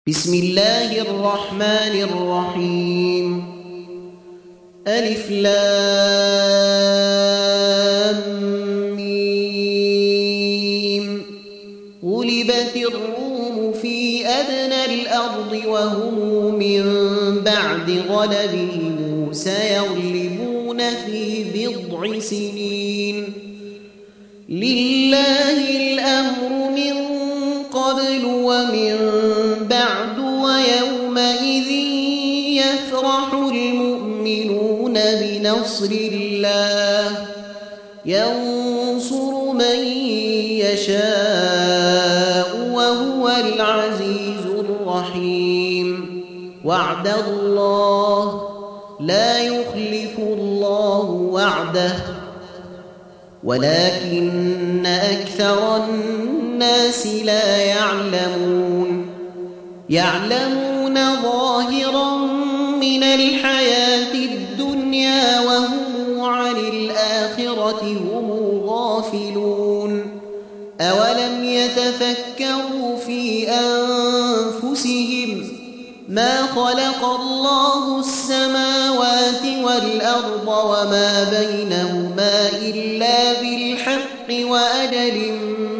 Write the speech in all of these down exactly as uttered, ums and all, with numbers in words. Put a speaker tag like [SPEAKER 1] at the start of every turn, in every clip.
[SPEAKER 1] بسم الله الرحمن الرحيم. ألف لام ميم. غلبت الروم في أدنى الأرض وهم من بعد غلبهم سيغلبون في بضع سنين. لله الأمر من قبل ومن بعد ويومئذ يفرح المؤمنون بنصر الله ينصر من يشاء وهو العزيز الرحيم. وعد الله لا يخلف الله وعده ولكن أكثر الناس لا يعلمون. يعلمون ظاهرا من الحياة الدنيا وهم عن الآخرة هم غافلون. أولم يتفكروا في أنفسهم ما خلق الله السماوات والأرض وما بينهما إلا بالحق وأجل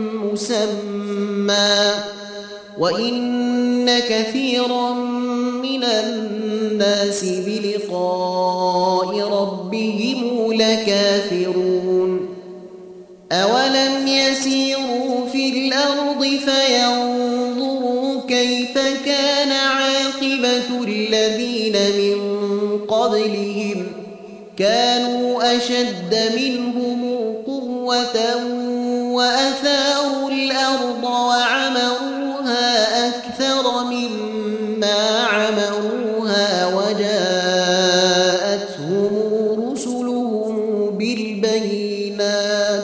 [SPEAKER 1] مسمى وإن كثيرا من الناس بلقاء ربهم لكافرون. أولم يسيروا في الأرض فينظروا كيف كان عاقبة الذين من قبلهم كانوا أشد منهم قوة وأثاروا الأرض وعمروها أكثر مما عمروها وجاءتهم رسلهم بالبينات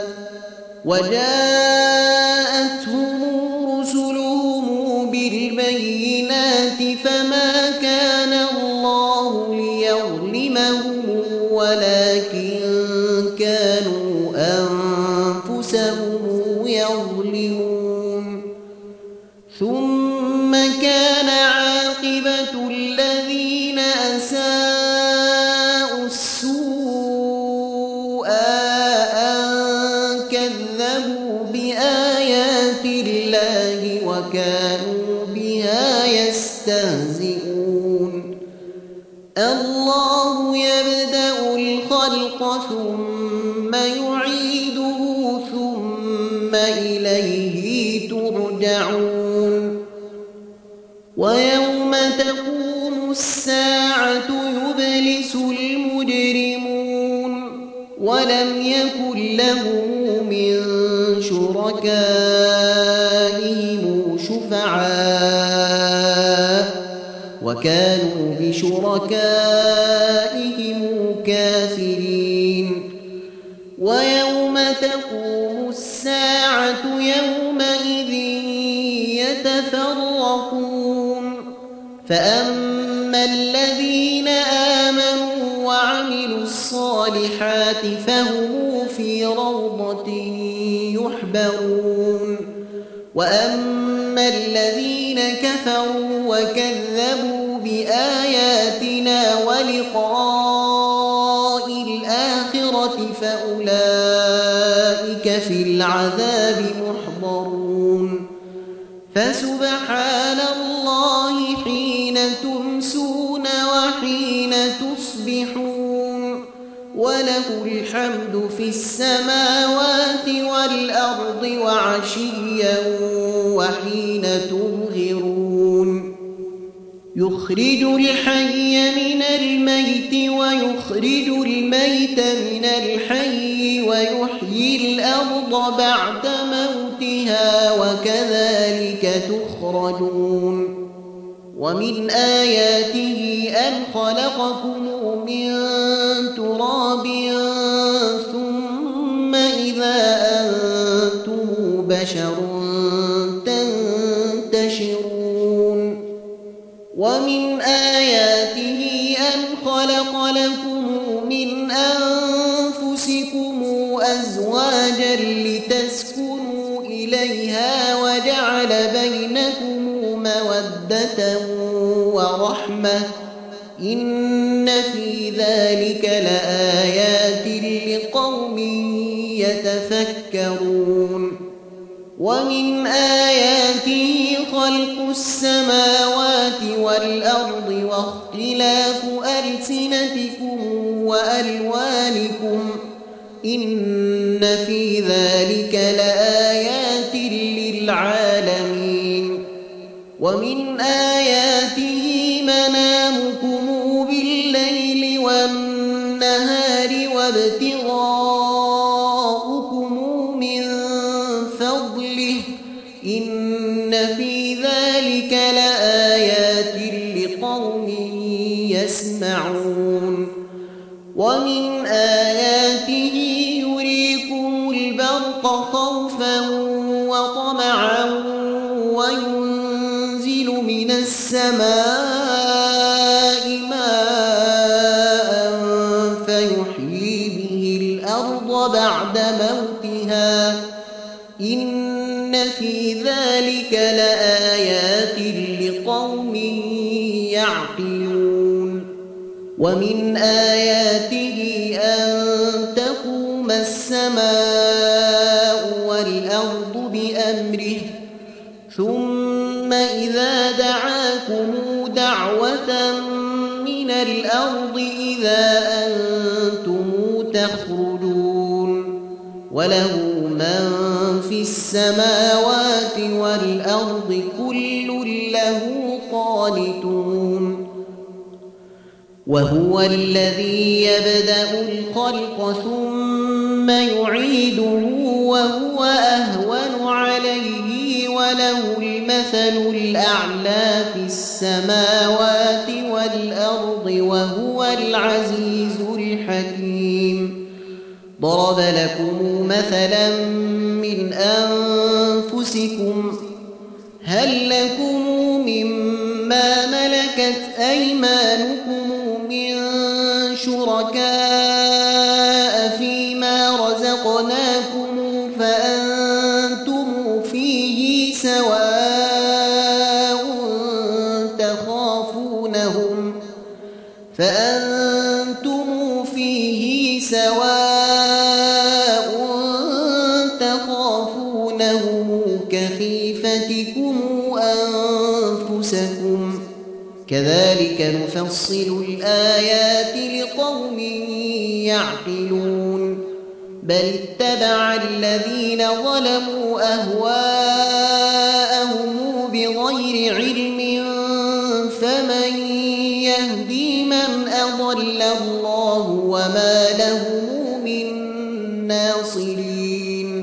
[SPEAKER 1] وجاءتهم رسلهم بالبينات فما كان الله ليظلمهم ولكن كانوا أنفسهم يظلمون. ثم كان عاقبة الذين أساءوا السوء أن كذبوا بآيات الله وكانوا بها يستهزئون. الله يبدأ الخلق ثم يعيده ثم إليه ترجعون. ويوم تقوم الساعة يبلس المجرمون ولم يكن لهم من شركائهم شفعاء وكانوا بشركائهم كافرين. ويوم تقوم الساعة يومئذ يتفرقون فأما الذين آمنوا وعملوا الصالحات فهم في روضة يحبرون. وأما الذين كفروا وكذبوا بآياتنا ولقاء الآخرة فأولئك في العذاب محضرون. فسبحان الله حين تمسون وحين تصبحون وله الحمد في السماوات والأرض وعشيا وحين تظهرون. يخرج الحي من الميت ويخرج الميت من الحي ويحيي الأرض بعد موتها وكذلك تخرجون. ومن آياته أن خلقكم من تراب ثم إذا أنتم بشر تنتشرون. ومن آياته أن خلق لكم من أنفسكم أزواجا لتسكنوا إليها وجعل بينكم مودة ورحمة إن في ذلك لآيات لقوم يتفكرون ومن آياته خلق السماوات والأرض واختلاف ألسنتكم وألوانكم إن في ذلك لآيات للعالمين ومن آياته منامكم بالليل والنهار وابتغاؤكم من فضله إن في ذلك لآيات لقوم يسمعون ومن آياته يريكم البرق خوفا وطمعا وينزل من السماء ماء فيحيي به الأرض بعد موتها إن في ذلك لآيات لقوم يعقلون ومن آياته أن تقوم السماء والأرض بأمره ثم إذا دعاكم دعوة من الأرض إذا أنتم تخرجون وله من في السماوات والأرض كل له قانتون وهو الذي يبدأ الخلق ثم يعيده وهو أهون عليه وله المثل الأعلى في السماوات والأرض وهو العزيز الحكيم ضرب لكم مثلا من أنفسكم هل لكم مما ملكت أيمانكم من شركاء فيما رزقناكم فأنتم فيه سواء تخافونهم فأنتم فيه سواء تخافونهم كخيفتكم أنفسكم كذلك نفصل الآيات لقوم يعقلون بل اتبع الذين ظلموا أهواءهم بغير علم فمن يهدي من أضل الله وما لهم من ناصرين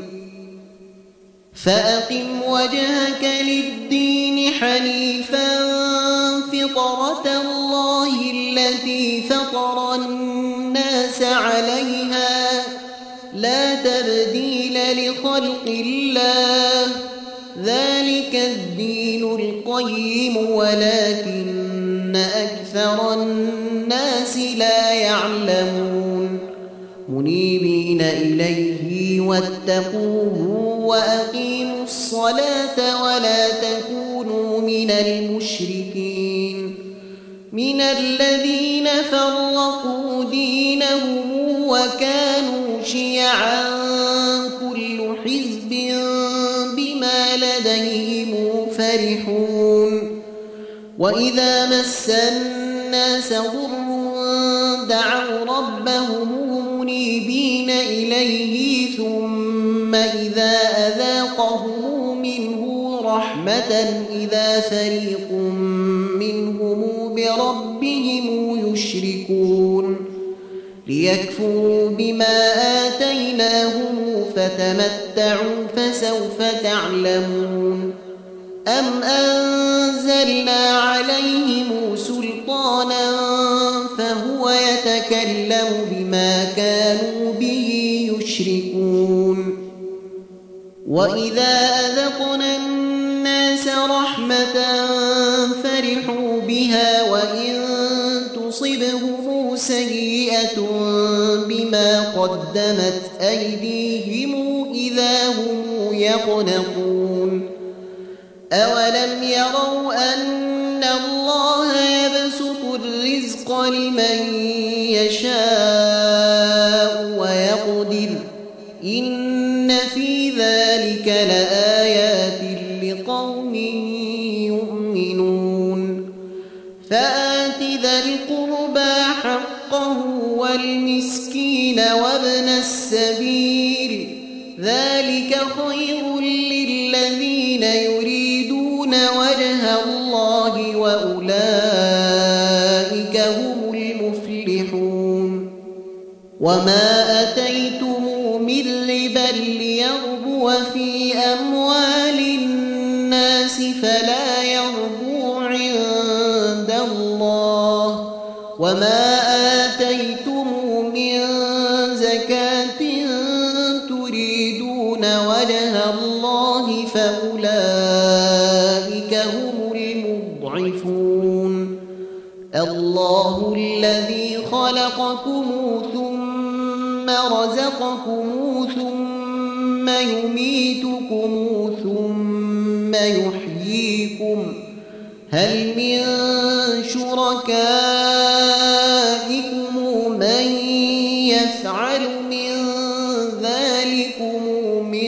[SPEAKER 1] فأقم وجهك للدين حنيفا فطرة الله التي فطر الناس عليها لا تبديل لخلق الله ذلك الدين القيم ولكن أكثر الناس لا يعلمون منيبين إليه واتقوه وأقيموا الصلاة ولا تكونوا من المشركين من الذين فرقوا دينهم وكانوا شيعا كل حزب بما لديهم فرحون وإذا مس الناس ضر دعوا ربهم منيبين إليه ثم إذا أذاقهم منه رحمة إذا فريق منهم بربهم يشركون ليكفروا بما آتيناهم فتمتعوا فسوف تعلمون أم أنزلنا عليهم سلطانا فهو يتكلم بما كانوا به يشركون وإذا أذقنا الناس رحمة فرحوا بها وإن تصبهم سيئة بما قدمت أيديهم إذا هم يقنطون أولم يروا أن الله يبسط الرزق لمن يشاء ويقدر إن في ذلك لآيات لقوم يؤمنون فآت ذا القربى حقه والمسكين وابن السبيل ذلك خير للذين يريدون وجه الله وأولئك هم المفلحون وما أتيتم من ربا ليربو في أموال الناس فلا يربو عند الله وما آتيتم من زكاة تريدون وجه الله فأولئك هم المضعفون الله الذي خلقكم ثم رزقكم ثم يميتكم ثم يحييكم هل من شركائكم من يفعل من ذلكم من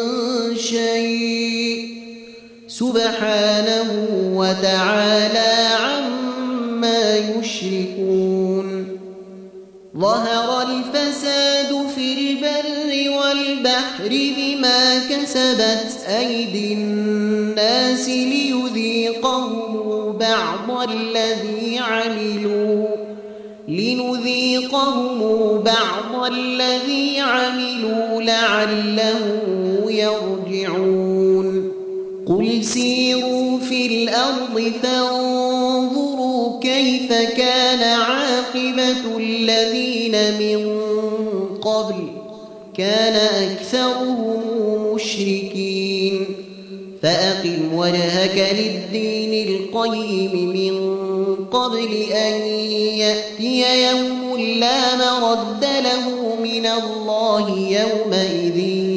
[SPEAKER 1] شيء سبحانه وتعالى عما يشركون ظهر الفساد في البر والبحر بما كسبت أيدي الناس ليذيقهم بعض الذي عملوا لنذيقهم بعض الذي عملوا لعلهم يرجعون قل سيروا في الأرض فانظروا كيف كان عاقبة الذين من قبل كان أكثرهم مشركين فأقم وجهك للدين القيم من قبل أن يأتي يوم لا مرد له من الله يومئذ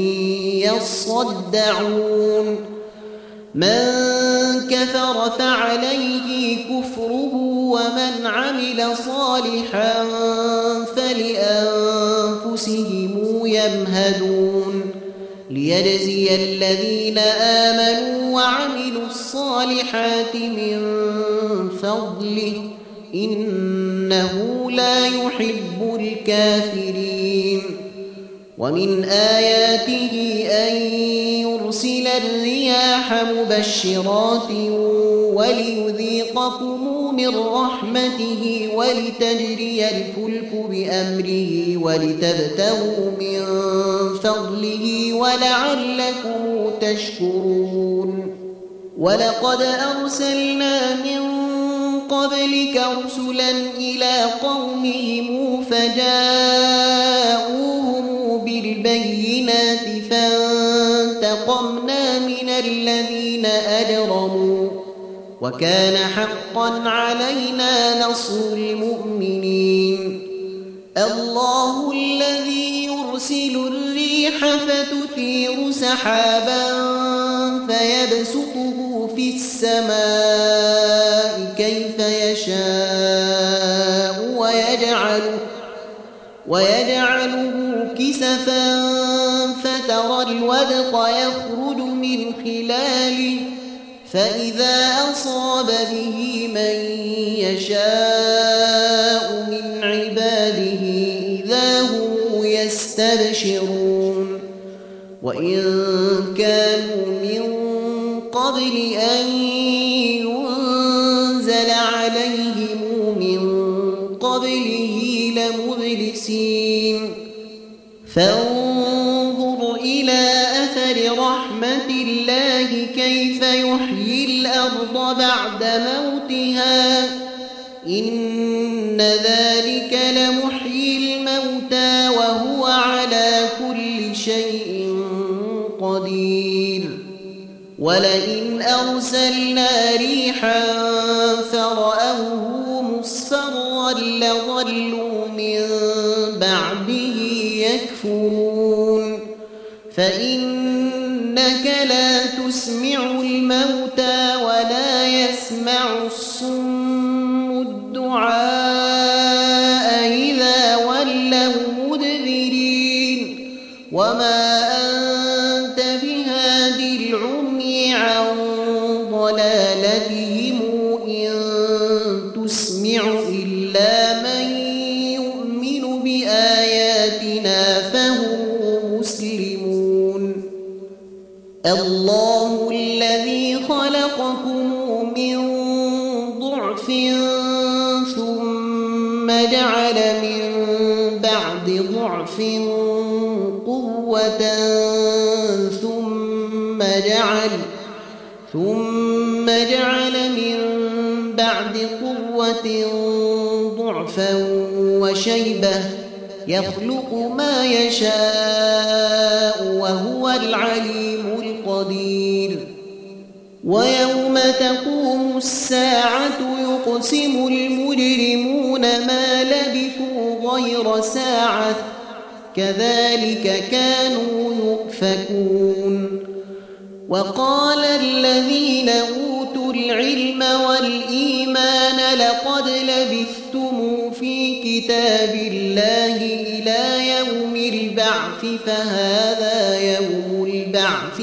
[SPEAKER 1] يصدعون من كفر فعليه كفره ومن عمل صالحا فلأنفسهم يمهدون ليجزي الذين آمنوا وعملوا الصالحات من فضله إنه لا يحب الكافرين ومن آياته أن يرسل الرياح مبشرات وليذيقكم من رحمته ولتجري الفلك بأمره ولتبتغوا من فضله ولعلكم تشكرون ولقد أرسلنا من قبلك رسلا إلى قومهم فجاءوهم بالبينات فانتقمنا من الذين أجرموا وكان حقا علينا نصر المؤمنين الله الذي يرسل الريح فتثير سحابا فيبسطه في السماء كيف يشاء ويجعله, ويجعله كسفا فترى الودق يخرج من خلاله فإذا أصاب به من يشاء من عباده إذا هم يستبشرون وإن كانوا من قبل أن ينزل عليهم من قبله لمبلسين فانظر إلى أثر رحمة الله كيف يحيي الأرض بعد موتها إن ذلك لمحيي الموتى وهو على كل شيء قدير ولئن أرسلنا ريحا فرأوه مصفرا لظلوا من بعده يكفرون فإنك لا تسمع الموتى ولا يسمع الصم ضعف ثم جعل من بعد ضعف قوة ثم جعل ثم جعل من بعد قوة ضعفا وشيبة يخلق ما يشاء وهو العليم القدير. ويوم تقوم الساعة يقسم المجرمون ما لبثوا غير ساعة كذلك كانوا يؤفكون. وقال الذين أوتوا العلم والإيمان لقد لبثتم في كتاب الله إلى يوم البعث فهذا يوم البعث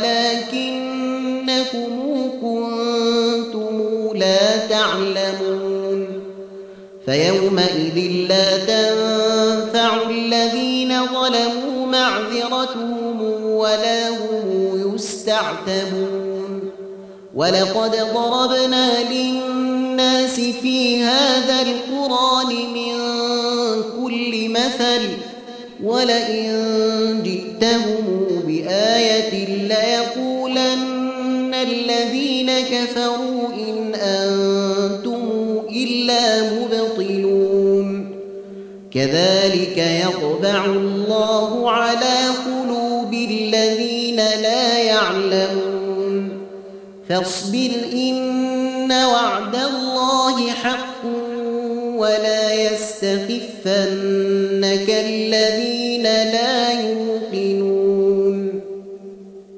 [SPEAKER 1] ولكنكم كنتم لا تعلمون. فيومئذ لا تنفع الذين ظلموا معذرتهم ولا هم يستعتبون. ولقد ضربنا للناس في هذا القرآن من كل مثل ولئن جئتهم بآية ليقولن الذين كفروا إن أنتم إلا مبطلون. كذلك يطبع الله على قلوب الذين لا يعلمون. فاصبر إن وعد الله حق ولا يستخفنك الذين